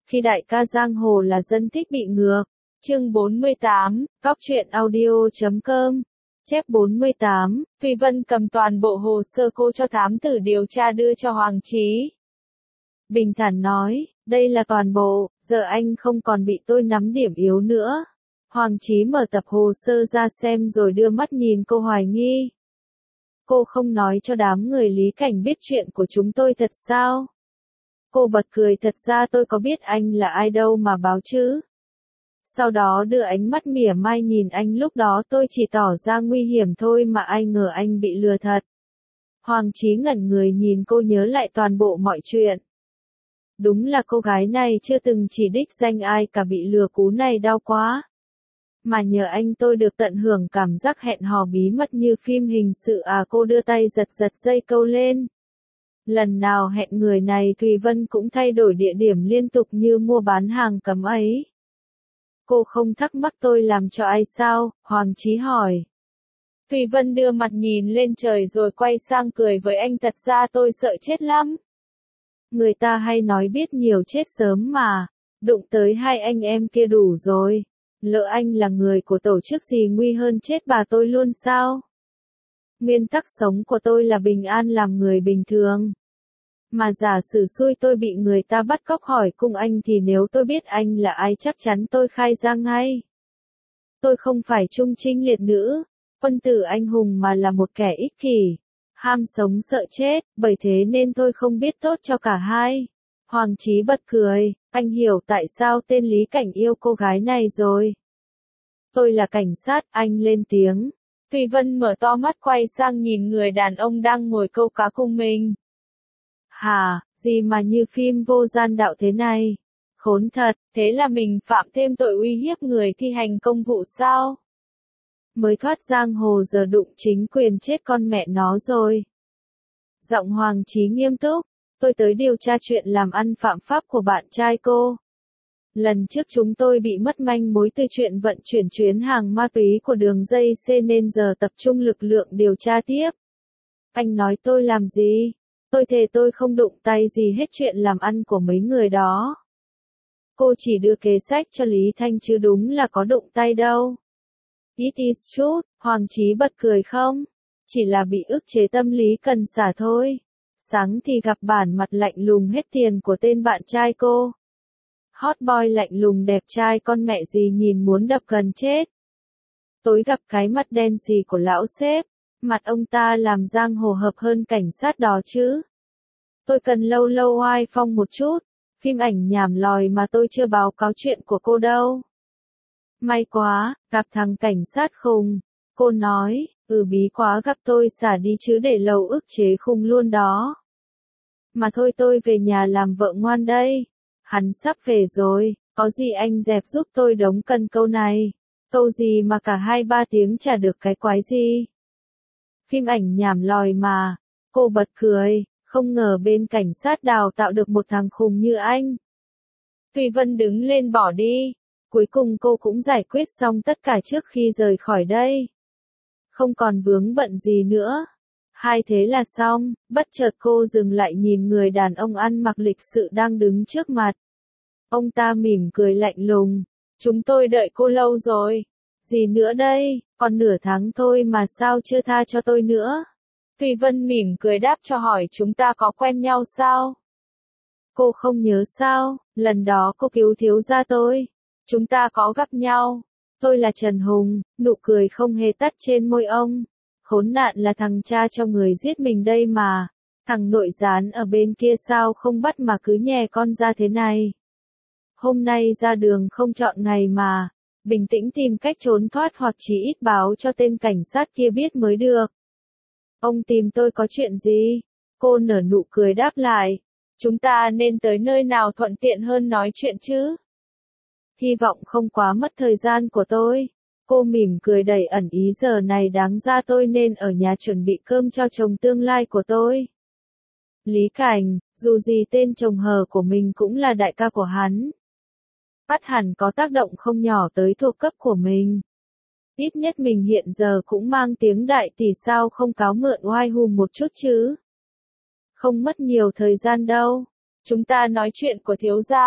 khi đại ca giang hồ là dân thích bị ngược. Chương 48, Cóc truyện audio.com. Chép 48, Thùy Vân cầm toàn bộ hồ sơ cô cho thám tử điều tra đưa cho Hoàng Chí. Bình thản nói, đây là toàn bộ, giờ anh không còn bị tôi nắm điểm yếu nữa. Hoàng Chí mở tập hồ sơ ra xem rồi đưa mắt nhìn cô hoài nghi. Cô không nói cho đám người Lý Cảnh biết chuyện của chúng tôi thật sao? Cô bật cười, thật ra tôi có biết anh là ai đâu mà báo chứ. Sau đó đưa ánh mắt mỉa mai nhìn anh, lúc đó tôi chỉ tỏ ra nguy hiểm thôi mà ai ngờ anh bị lừa thật. Hoàng Chí ngẩn người nhìn cô, nhớ lại toàn bộ mọi chuyện. Đúng là cô gái này chưa từng chỉ đích danh ai cả, bị lừa cú này đau quá. Mà nhờ anh tôi được tận hưởng cảm giác hẹn hò bí mật như phim hình sự à. Cô đưa tay giật giật dây câu lên. Lần nào hẹn người này Thùy Vân cũng thay đổi địa điểm liên tục như mua bán hàng cấm ấy. Cô không thắc mắc tôi làm cho ai sao? Hoàng Chí hỏi. Thùy Vân đưa mặt nhìn lên trời rồi quay sang cười với anh, thật ra tôi sợ chết lắm. Người ta hay nói biết nhiều chết sớm mà, đụng tới hai anh em kia đủ rồi. Lỡ anh là người của tổ chức gì nguy hơn chết bà tôi luôn sao? Nguyên tắc sống của tôi là bình an làm người bình thường. Mà giả sử xui tôi bị người ta bắt cóc hỏi cung anh thì nếu tôi biết anh là ai chắc chắn tôi khai ra ngay. Tôi không phải trung trinh liệt nữ, quân tử anh hùng mà là một kẻ ích kỷ, ham sống sợ chết, bởi thế nên tôi không biết tốt cho cả hai. Hoàng Chí bật cười, anh hiểu tại sao tên Lý Cảnh yêu cô gái này rồi. Tôi là cảnh sát, anh lên tiếng. Thùy Vân mở to mắt quay sang nhìn người đàn ông đang ngồi câu cá cùng mình. Hả, gì mà như phim vô gian đạo thế này? Khốn thật, thế là mình phạm thêm tội uy hiếp người thi hành công vụ sao? Mới thoát giang hồ giờ đụng chính quyền chết con mẹ nó rồi. Giọng Hoàng Chí nghiêm túc, tôi tới điều tra chuyện làm ăn phạm pháp của bạn trai cô. Lần trước chúng tôi bị mất manh mối từ chuyện vận chuyển chuyến hàng ma túy của đường dây C nên giờ tập trung lực lượng điều tra tiếp. Anh nói tôi làm gì? Tôi thề tôi không đụng tay gì hết chuyện làm ăn của mấy người đó. Cô chỉ đưa kế sách cho Lý Thanh chứ đúng là có đụng tay đâu. It is true, Hoàng Chí bật cười không? Chỉ là bị ức chế tâm lý cần xả thôi. Sáng thì gặp bản mặt lạnh lùng hết tiền của tên bạn trai cô. Hot boy lạnh lùng đẹp trai con mẹ gì nhìn muốn đập gần chết. Tối gặp cái mặt đen xì của lão sếp. Mặt ông ta làm giang hồ hợp hơn cảnh sát đó chứ. Tôi cần lâu lâu oai phong một chút. Phim ảnh nhảm lòi mà tôi chưa báo cáo chuyện của cô đâu. May quá, gặp thằng cảnh sát khùng. Cô nói, bí quá gặp tôi xả đi chứ để lầu ức chế khùng luôn đó. Mà thôi tôi về nhà làm vợ ngoan đây. Hắn sắp về rồi, có gì anh dẹp giúp tôi đống cân câu này. Câu gì mà cả 2-3 tiếng chả được cái quái gì. Phim ảnh nhảm lòi mà. Cô bật cười, không ngờ bên cảnh sát đào tạo được một thằng khùng như anh. Thùy Vân đứng lên bỏ đi. Cuối cùng cô cũng giải quyết xong tất cả trước khi rời khỏi đây. Không còn vướng bận gì nữa. Hai thế là xong, bất chợt cô dừng lại nhìn người đàn ông ăn mặc lịch sự đang đứng trước mặt. Ông ta mỉm cười lạnh lùng. Chúng tôi đợi cô lâu rồi. Gì nữa đây, còn nửa tháng thôi mà sao chưa tha cho tôi nữa? Thùy Vân mỉm cười đáp cho hỏi chúng ta có quen nhau sao? Cô không nhớ sao, lần đó cô cứu thiếu gia tôi. Chúng ta có gặp nhau. Tôi là Trần Hùng, nụ cười không hề tắt trên môi ông. Khốn nạn là thằng cha cho người giết mình đây mà. Thằng nội gián ở bên kia sao không bắt mà cứ nhè con ra thế này. Hôm nay ra đường không chọn ngày mà. Bình tĩnh tìm cách trốn thoát hoặc chỉ ít báo cho tên cảnh sát kia biết mới được. Ông tìm tôi có chuyện gì? Cô nở nụ cười đáp lại. Chúng ta nên tới nơi nào thuận tiện hơn nói chuyện chứ? Hy vọng không quá mất thời gian của tôi. Cô mỉm cười đầy ẩn ý, giờ này đáng ra tôi nên ở nhà chuẩn bị cơm cho chồng tương lai của tôi. Lý Cảnh, dù gì tên chồng hờ của mình cũng là đại ca của hắn. Bắt hẳn có tác động không nhỏ tới thuộc cấp của mình. Ít nhất mình hiện giờ cũng mang tiếng đại tỷ, sao không cáo mượn oai hùm một chút chứ. Không mất nhiều thời gian đâu. Chúng ta nói chuyện của thiếu gia.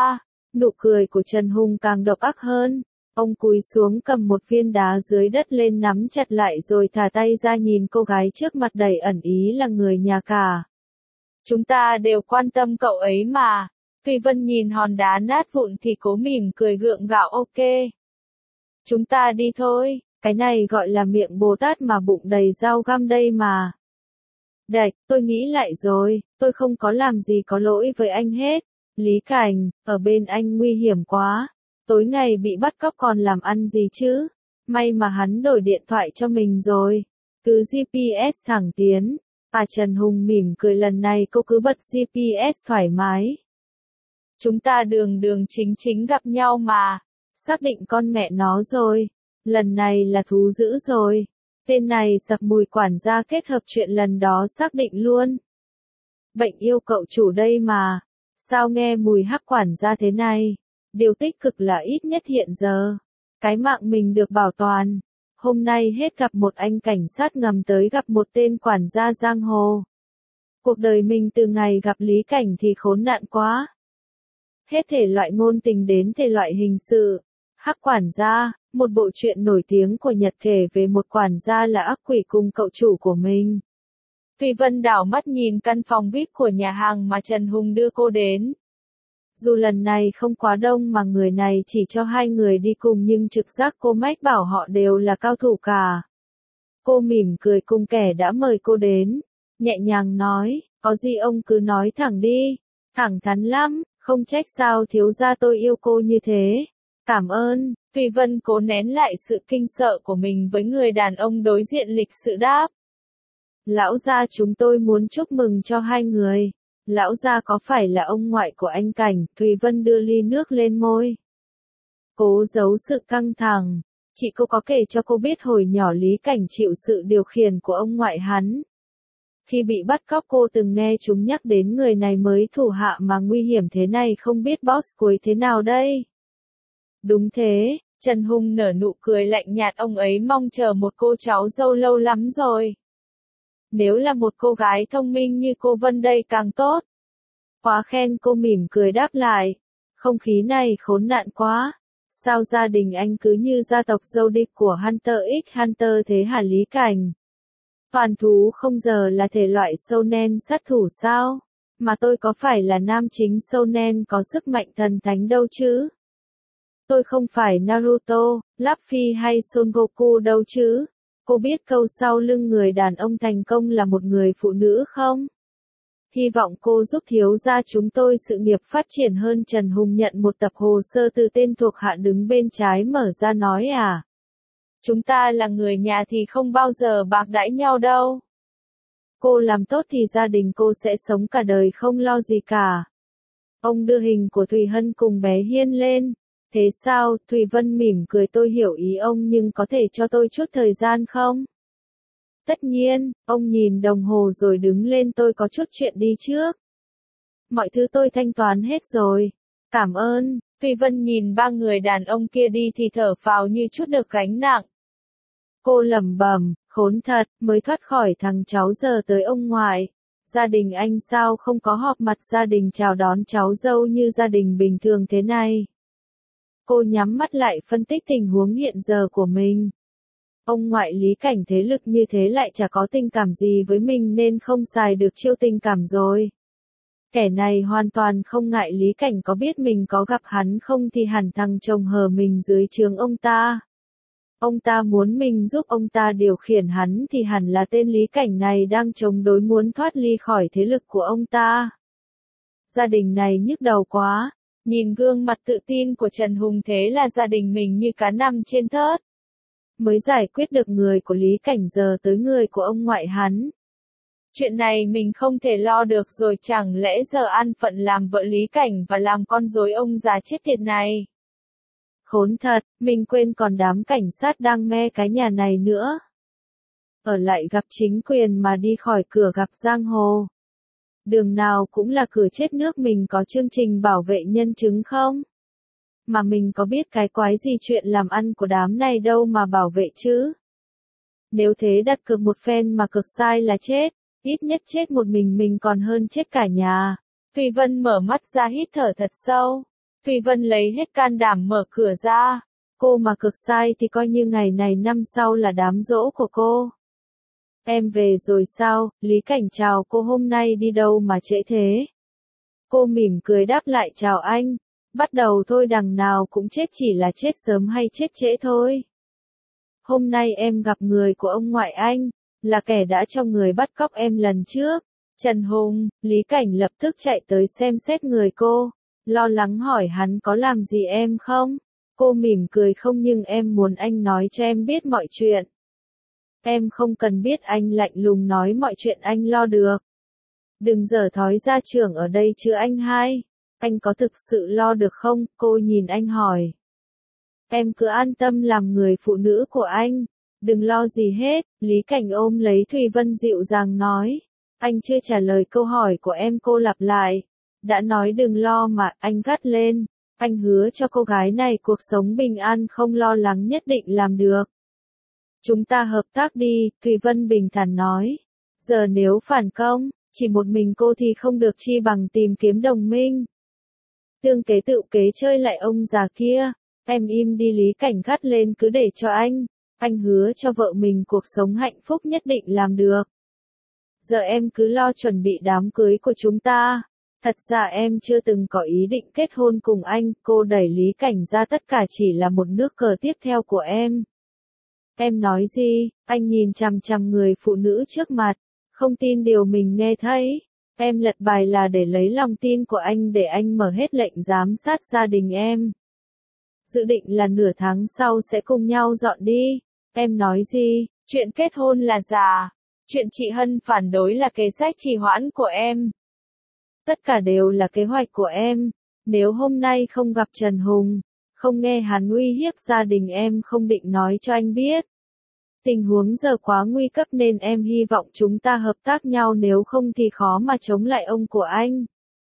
Nụ cười của Trần Hùng càng độc ác hơn. Ông cúi xuống cầm một viên đá dưới đất lên nắm chặt lại rồi thả tay ra nhìn cô gái trước mặt đầy ẩn ý là người nhà cả. Chúng ta đều quan tâm cậu ấy mà. Thùy Vân nhìn hòn đá nát vụn thì cố mỉm cười gượng gạo ok. Chúng ta đi thôi, cái này gọi là miệng Bồ Tát mà bụng đầy dao găm đây mà. Đạch, tôi nghĩ lại rồi, tôi không có làm gì có lỗi với anh hết. Lý Cảnh, ở bên anh nguy hiểm quá. Tối ngày bị bắt cóc còn làm ăn gì chứ? May mà hắn đổi điện thoại cho mình rồi. Cứ GPS thẳng tiến. Trần Hùng mỉm cười lần này cô cứ bật GPS thoải mái. Chúng ta đường đường chính chính gặp nhau mà. Xác định con mẹ nó rồi. Lần này là thú dữ rồi. Tên này sặc mùi quản gia kết hợp chuyện lần đó xác định luôn. Bệnh yêu cậu chủ đây mà. Sao nghe mùi hắc quản gia thế này? Điều tích cực là ít nhất hiện giờ. Cái mạng mình được bảo toàn. Hôm nay hết gặp một anh cảnh sát ngầm tới gặp một tên quản gia giang hồ. Cuộc đời mình từ ngày gặp Lý Cảnh thì khốn nạn quá. Hết thể loại ngôn tình đến thể loại hình sự. Hắc quản gia, một bộ truyện nổi tiếng của Nhật kể về một quản gia là ác quỷ cùng cậu chủ của mình. Thùy Vân đảo mắt nhìn căn phòng VIP của nhà hàng mà Trần Hùng đưa cô đến. Dù lần này không quá đông mà người này chỉ cho 2 người đi cùng nhưng trực giác cô mách bảo họ đều là cao thủ cả. Cô mỉm cười cùng kẻ đã mời cô đến, nhẹ nhàng nói, có gì ông cứ nói thẳng đi, thẳng thắn lắm, không trách sao thiếu gia tôi yêu cô như thế. Cảm ơn, Thùy Vân cố nén lại sự kinh sợ của mình với người đàn ông đối diện lịch sự đáp. Lão gia chúng tôi muốn chúc mừng cho 2 người. Lão gia có phải là ông ngoại của anh Cảnh? Thùy Vân đưa ly nước lên môi. Cố giấu sự căng thẳng. Chị cô có kể cho cô biết hồi nhỏ Lý Cảnh chịu sự điều khiển của ông ngoại hắn. Khi bị bắt cóc cô từng nghe chúng nhắc đến người này mới thủ hạ mà nguy hiểm thế này không biết boss cuối thế nào đây. Đúng thế, Trần Hùng nở nụ cười lạnh nhạt ông ấy mong chờ một cô cháu dâu lâu lắm rồi. Nếu là một cô gái thông minh như cô Vân đây càng tốt. Quá khen cô mỉm cười đáp lại. Không khí này khốn nạn quá. Sao gia đình anh cứ như gia tộc dâu địch của Hunter x Hunter thế hả Lý Cảnh? Toàn thú không giờ là thể loại shonen sát thủ sao? Mà tôi có phải là nam chính shonen có sức mạnh thần thánh đâu chứ? Tôi không phải Naruto, Luffy hay Son Goku đâu chứ? Cô biết câu sau lưng người đàn ông thành công là một người phụ nữ không? Hy vọng cô giúp thiếu gia chúng tôi sự nghiệp phát triển hơn. Trần Hùng nhận một tập hồ sơ từ tên thuộc hạ đứng bên trái mở ra nói à. Chúng ta là người nhà thì không bao giờ bạc đãi nhau đâu. Cô làm tốt thì gia đình cô sẽ sống cả đời không lo gì cả. Ông đưa hình của Thùy Hân cùng bé Hiên lên. Thế sao? Thùy Vân mỉm cười tôi hiểu ý ông nhưng có thể cho tôi chút thời gian không? Tất nhiên, ông nhìn đồng hồ rồi đứng lên tôi có chút chuyện đi trước. Mọi thứ tôi thanh toán hết rồi. Cảm ơn, Thùy Vân nhìn 3 người đàn ông kia đi thì thở phào như chút được gánh nặng. Cô lẩm bẩm, khốn thật, mới thoát khỏi thằng cháu giờ tới ông ngoại. Gia đình anh sao không có họp mặt gia đình chào đón cháu dâu như gia đình bình thường thế này. Cô nhắm mắt lại phân tích tình huống hiện giờ của mình. Ông ngoại Lý Cảnh thế lực như thế lại chả có tình cảm gì với mình nên không xài được chiêu tình cảm rồi. Kẻ này hoàn toàn không ngại Lý Cảnh có biết mình có gặp hắn không thì hẳn thằng chồng hờ mình dưới trướng ông ta. Ông ta muốn mình giúp ông ta điều khiển hắn thì hẳn là tên Lý Cảnh này đang chống đối muốn thoát ly khỏi thế lực của ông ta. Gia đình này nhức đầu quá. Nhìn gương mặt tự tin của Trần Hùng thế là gia đình mình như cá nằm trên thớt. Mới giải quyết được người của Lý Cảnh giờ tới người của ông ngoại hắn. Chuyện này mình không thể lo được rồi chẳng lẽ giờ an phận làm vợ Lý Cảnh và làm con rối ông già chết tiệt này. Khốn thật, mình quên còn đám cảnh sát đang me cái nhà này nữa. Ở lại gặp chính quyền mà đi khỏi cửa gặp giang hồ. Đường nào cũng là cửa chết nước mình có chương trình bảo vệ nhân chứng không? Mà mình có biết cái quái gì chuyện làm ăn của đám này đâu mà bảo vệ chứ? Nếu thế đặt cược một phen mà cược sai là chết, ít nhất chết một mình còn hơn chết cả nhà. Thùy Vân mở mắt ra hít thở thật sâu. Thùy Vân lấy hết can đảm mở cửa ra. Cô mà cực sai thì coi như ngày này năm sau là đám giỗ của cô. Em về rồi sao, Lý Cảnh chào cô, hôm nay đi đâu mà trễ thế? Cô mỉm cười đáp lại, chào anh. Bắt đầu thôi, đằng nào cũng chết, chỉ là chết sớm hay chết trễ thôi. Hôm nay em gặp người của ông ngoại anh, là kẻ đã cho người bắt cóc em lần trước. Trần Hùng. Lý Cảnh lập tức chạy tới xem xét người cô, lo lắng hỏi hắn có làm gì em không? Cô mỉm cười, không, nhưng em muốn anh nói cho em biết mọi chuyện. Em không cần biết, anh lạnh lùng nói, mọi chuyện anh lo được. Đừng giở thói ra trưởng ở đây chứ anh hai. Anh có thực sự lo được không? Cô nhìn anh hỏi. Em cứ an tâm làm người phụ nữ của anh. Đừng lo gì hết. Lý Cảnh ôm lấy Thùy Vân dịu dàng nói. Anh chưa trả lời câu hỏi của em, cô lặp lại. Đã nói đừng lo mà, anh gắt lên. Anh hứa cho cô gái này cuộc sống bình an không lo lắng, nhất định làm được. Chúng ta hợp tác đi, Thùy Vân bình thản nói. Giờ nếu phản công, chỉ một mình cô thì không được, chi bằng tìm kiếm đồng minh. Tương kế tự kế chơi lại ông già kia. Em im đi, Lý Cảnh gắt lên, cứ để cho anh hứa cho vợ mình cuộc sống hạnh phúc, nhất định làm được. Giờ em cứ lo chuẩn bị đám cưới của chúng ta. Thật ra em chưa từng có ý định kết hôn cùng anh, cô đẩy Lý Cảnh ra, tất cả chỉ là một nước cờ tiếp theo của em. Em nói gì? Anh nhìn chằm chằm người phụ nữ trước mặt, không tin điều mình nghe thấy. Em lật bài là để lấy lòng tin của anh, để anh mở hết lệnh giám sát gia đình em. Dự định là nửa tháng sau sẽ cùng nhau dọn đi. Em nói gì? Chuyện kết hôn là giả. Chuyện chị Hân phản đối là kế sách trì hoãn của em. Tất cả đều là kế hoạch của em. Nếu hôm nay không gặp Trần Hùng, không nghe hắn uy hiếp gia đình em, không định nói cho anh biết. Tình huống giờ quá nguy cấp nên em hy vọng chúng ta hợp tác nhau, nếu không thì khó mà chống lại ông của anh.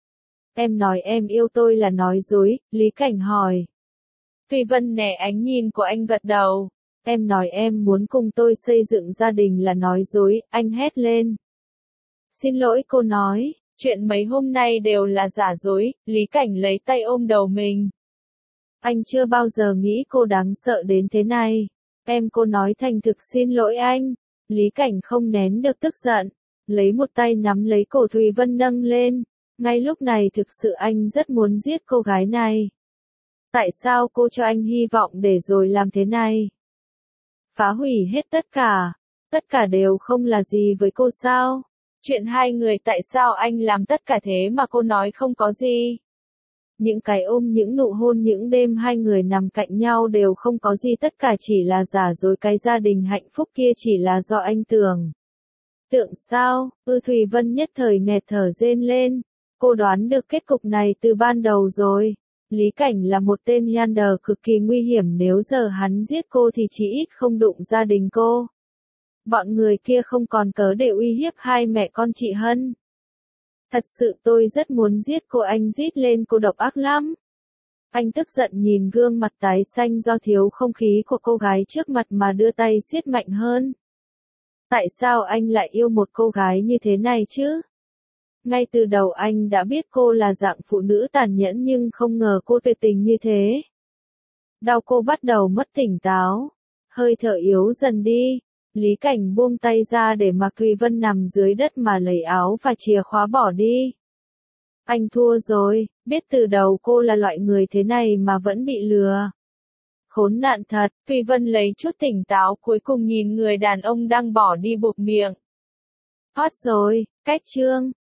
Em nói em yêu tôi là nói dối, Lý Cảnh hỏi. Thùy Vân nẻ ánh nhìn của anh, gật đầu. Em nói em muốn cùng tôi xây dựng gia đình là nói dối, anh hét lên. Xin lỗi, cô nói, chuyện mấy hôm nay đều là giả dối, Lý Cảnh lấy tay ôm đầu mình. Anh chưa bao giờ nghĩ cô đáng sợ đến thế này. Cô nói thành thực xin lỗi anh. Lý Cảnh không nén được tức giận, lấy một tay nắm lấy cổ Thùy Vân nâng lên. Ngay lúc này thực sự anh rất muốn giết cô gái này. Tại sao cô cho anh hy vọng để rồi làm thế này? Phá hủy hết tất cả đều không là gì với cô sao? Chuyện hai người, tại sao anh làm tất cả thế mà cô nói không có gì? Những cái ôm, những nụ hôn, những đêm hai người nằm cạnh nhau đều không có gì, tất cả chỉ là giả dối, cái gia đình hạnh phúc kia chỉ là do anh tưởng. Tưởng sao? Thùy Vân nhất thời nghẹt thở rên lên. Cô đoán được kết cục này từ ban đầu rồi. Lý Cảnh là một tên Yander cực kỳ nguy hiểm, nếu giờ hắn giết cô thì chỉ ít không đụng gia đình cô. Bọn người kia không còn cớ để uy hiếp hai mẹ con chị Hân. Thật sự tôi rất muốn giết cô, anh rít lên, cô độc ác lắm. Anh tức giận nhìn gương mặt tái xanh do thiếu không khí của cô gái trước mặt mà đưa tay siết mạnh hơn. Tại sao anh lại yêu một cô gái như thế này chứ? Ngay từ đầu anh đã biết cô là dạng phụ nữ tàn nhẫn, nhưng không ngờ cô tuyệt tình như thế. Đau, cô bắt đầu mất tỉnh táo. Hơi thở yếu dần đi. Lý Cảnh buông tay ra để mặc Thùy Vân nằm dưới đất mà lấy áo và chìa khóa bỏ đi. Anh thua rồi, biết từ đầu cô là loại người thế này mà vẫn bị lừa. Khốn nạn thật, Thùy Vân lấy chút tỉnh táo cuối cùng nhìn người đàn ông đang bỏ đi buộc miệng. Hot rồi, cách chương.